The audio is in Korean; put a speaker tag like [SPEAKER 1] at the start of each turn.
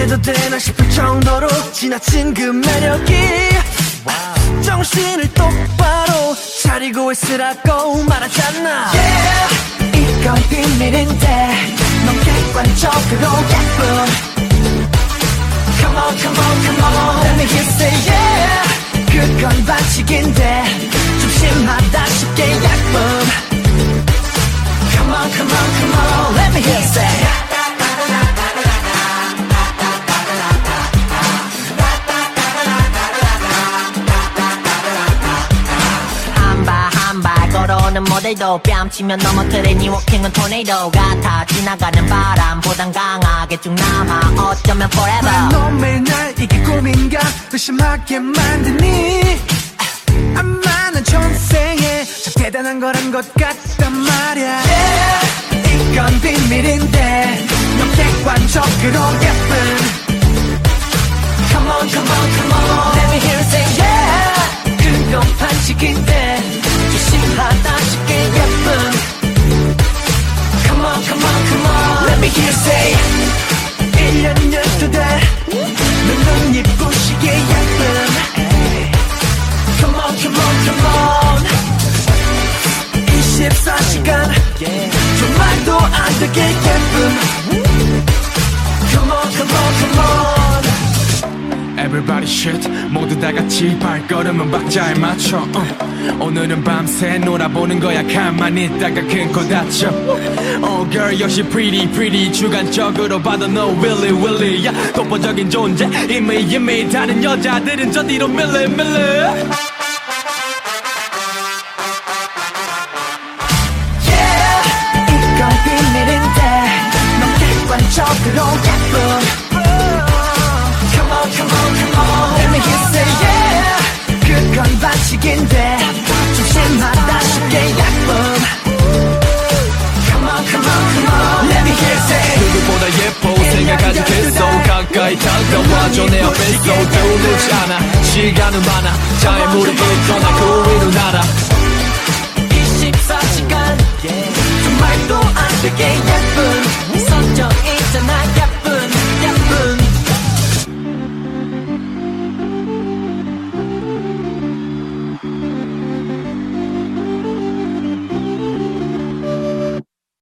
[SPEAKER 1] 이래도 되나 싶을 정도로 지나친 그 매력이 정신을 똑바로 차리고 있으라고 말하잖아. 이건 비밀인데 넌 객관적으로 예쁜. Come on, come on, come on. Let me hear you say yeah. 그건 반칙인데 좀 심하다 싶게 예쁨. Come on, come on, come on. Let me hear you say
[SPEAKER 2] 한 발 걸어오는 모델도 뺨치면 넘어뜨리니 워킹은 토네이도 같아. 지나가는 바람보단 강하게 쭉 남아 어쩌면 forever.
[SPEAKER 1] 너 매일 날 이게 꿈인가 의심하게 만드니 아마 난 전생에 참 대단한 거란 것 같단 말이야. 이건 비밀인데 넌 객관적으로 예쁜. Come on, come on, come on. Let me hear you say yeah. 그건 반칙인데 조심하다 싶게 예쁜. Come on, come on, come on. Let me hear you say 1년 12달 넌 눈이 부시게 예쁜. Come on, come on, come on. 24시간 좀 말도 안 되게 예쁜. Come on, come on, come on.
[SPEAKER 3] Everybody shit 모두 다 같이 발걸음은 박자에 맞춰 오늘은 밤새 놀아보는 거야. 가만히 있다가 큰 코 다쳐. Oh girl 역시 pretty pretty 주관적으로 봐도 no really really 야 독보적인 존재 이미 다른 여자들은 저 뒤로 밀리
[SPEAKER 1] 이건 비밀인데 넌 객관적으로 예쁜. Come on, come on, come on. Let me hear you say yeah. 그건 반칙인데 조심하다 쉽게 예쁜. Come on, come on, come on. Let me hear you say
[SPEAKER 3] 누구보다 예뻐 생각하지 됐어. 가까이 다가와줘 내 앞에서 들리지 않아. 시간은 많아 자의 무릎 꿇거나 그 위로 날아.
[SPEAKER 1] 24시간 좀 말도 안 되게 예쁜. 선정 있잖아 예쁜.